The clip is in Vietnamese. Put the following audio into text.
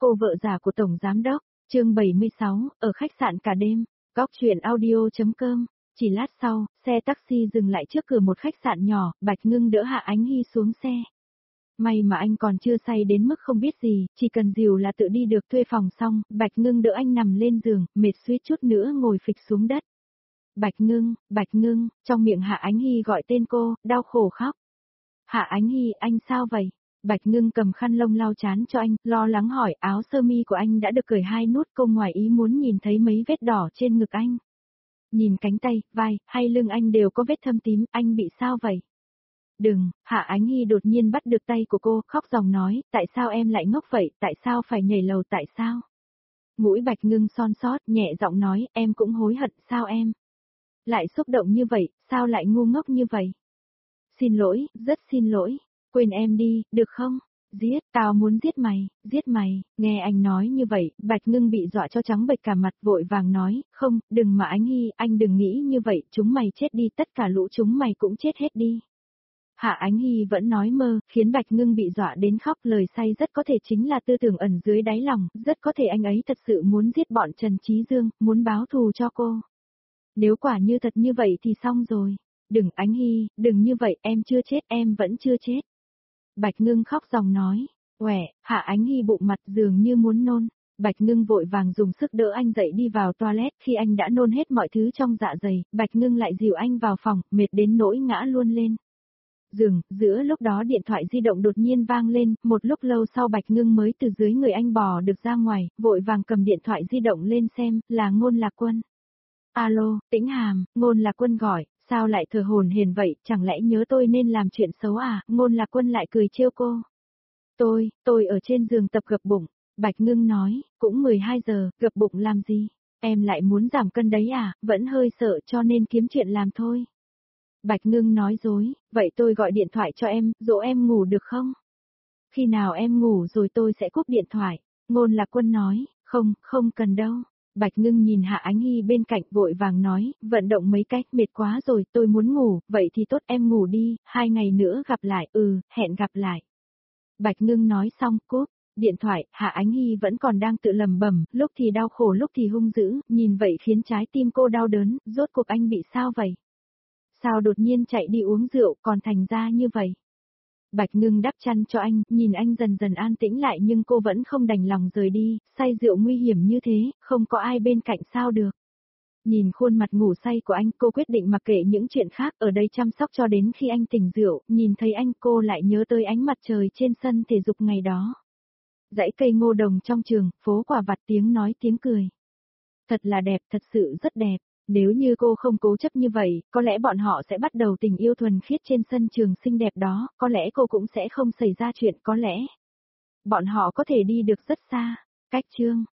cô vợ già của Tổng Giám Đốc, chương 76, ở khách sạn cả đêm, góc chuyện audio.com. Chỉ lát sau, xe taxi dừng lại trước cửa một khách sạn nhỏ, Bạch Ngưng đỡ Hạ Ánh Hy xuống xe. May mà anh còn chưa say đến mức không biết gì, chỉ cần dìu là tự đi được. Thuê phòng xong, Bạch Ngưng đỡ anh nằm lên giường, mệt suýt chút nữa ngồi phịch xuống đất. Bạch Ngưng, trong miệng Hạ Ánh Hy gọi tên cô, đau khổ khóc. Hạ Ánh Hy, anh sao vậy? Bạch Ngưng cầm khăn lông lau chán cho anh, lo lắng hỏi. Áo sơ mi của anh đã được cởi 2 nút. Cô ngoài ý muốn nhìn thấy mấy vết đỏ trên ngực anh. Nhìn cánh tay, vai, hay lưng anh đều có vết thâm tím. Anh bị sao vậy? Đừng, Hạ Ánh Hy đột nhiên bắt được tay của cô, khóc ròng nói. Tại sao em lại ngốc vậy? Tại sao phải nhảy lầu? Tại sao? Mũi Bạch Ngưng son sót, nhẹ giọng nói. Em cũng hối hận. Sao em lại xúc động như vậy? Sao lại ngu ngốc như vậy? Xin lỗi, rất xin lỗi. Quên em đi, được không? Giết, tao muốn giết mày. Nghe anh nói như vậy, Bạch Ngưng bị dọa cho trắng bệch cả mặt, vội vàng nói. Không, đừng mà Ánh Hy, anh đừng nghĩ như vậy. Chúng mày chết đi, tất cả lũ chúng mày cũng chết hết đi. Hạ Ánh Hy vẫn nói mơ, khiến Bạch Ngưng bị dọa đến khóc. Lời say rất có thể chính là tư tưởng ẩn dưới đáy lòng, rất có thể anh ấy thật sự muốn giết bọn Trần Chí Dương, muốn báo thù cho cô. Nếu quả như thật như vậy thì xong rồi. Đừng Ánh Hy, đừng như vậy, em chưa chết, em vẫn chưa chết. Bạch Ngưng khóc ròng nói. Quẻ, Hạ Ánh Hy bụng mặt dường như muốn nôn. Bạch Ngưng vội vàng dùng sức đỡ anh dậy đi vào toilet. Khi anh đã nôn hết mọi thứ trong dạ dày, Bạch Ngưng lại dìu anh vào phòng, mệt đến nỗi ngã luôn lên giường. Giữa lúc đó điện thoại di động đột nhiên vang lên. Một lúc lâu sau Bạch Ngưng mới từ dưới người anh bò được ra ngoài, vội vàng cầm điện thoại di động lên xem, là Ngôn Lạc Quân. Alo, Tĩnh Hàm, Ngôn Lạc Quân gọi. Sao lại thở hổn hển vậy, chẳng lẽ nhớ tôi nên làm chuyện xấu à? Ngôn Lạc Quân lại cười trêu cô. Tôi ở trên giường tập gập bụng. Bạch Ngưng nói, cũng 12 giờ, gập bụng làm gì? Em lại muốn giảm cân đấy à, vẫn hơi sợ cho nên kiếm chuyện làm thôi. Bạch Ngưng nói dối, vậy tôi gọi điện thoại cho em, dỗ em ngủ được không? Khi nào em ngủ rồi tôi sẽ cúp điện thoại. Ngôn Lạc Quân nói, không cần đâu. Bạch Ngưng nhìn Hạ Ánh Hy bên cạnh vội vàng nói, vận động mấy cách, mệt quá rồi, tôi muốn ngủ. Vậy thì tốt, em ngủ đi, 2 ngày nữa gặp lại. Hẹn gặp lại. Bạch Ngưng nói xong cúp điện thoại. Hạ Ánh Hy vẫn còn đang tự lẩm bẩm, lúc thì đau khổ lúc thì hung dữ, nhìn vậy khiến trái tim cô đau đớn. Rốt cuộc anh bị sao vậy? Sao đột nhiên chạy đi uống rượu còn thành ra như vậy? Bạch Ngưng đắp chăn cho anh, nhìn anh dần dần an tĩnh lại nhưng cô vẫn không đành lòng rời đi. Say rượu nguy hiểm như thế, không có ai bên cạnh sao được. Nhìn khuôn mặt ngủ say của anh, cô quyết định mặc kệ những chuyện khác, ở đây chăm sóc cho đến khi anh tỉnh rượu. Nhìn thấy anh, cô lại nhớ tới ánh mặt trời trên sân thể dục ngày đó. Dãy cây ngô đồng trong trường, phố quả vặt, tiếng nói tiếng cười. Thật là đẹp, thật sự rất đẹp. Nếu như cô không cố chấp như vậy, có lẽ bọn họ sẽ bắt đầu tình yêu thuần khiết trên sân trường xinh đẹp đó, có lẽ cô cũng sẽ không xảy ra chuyện, có lẽ bọn họ có thể đi được rất xa. Cách chương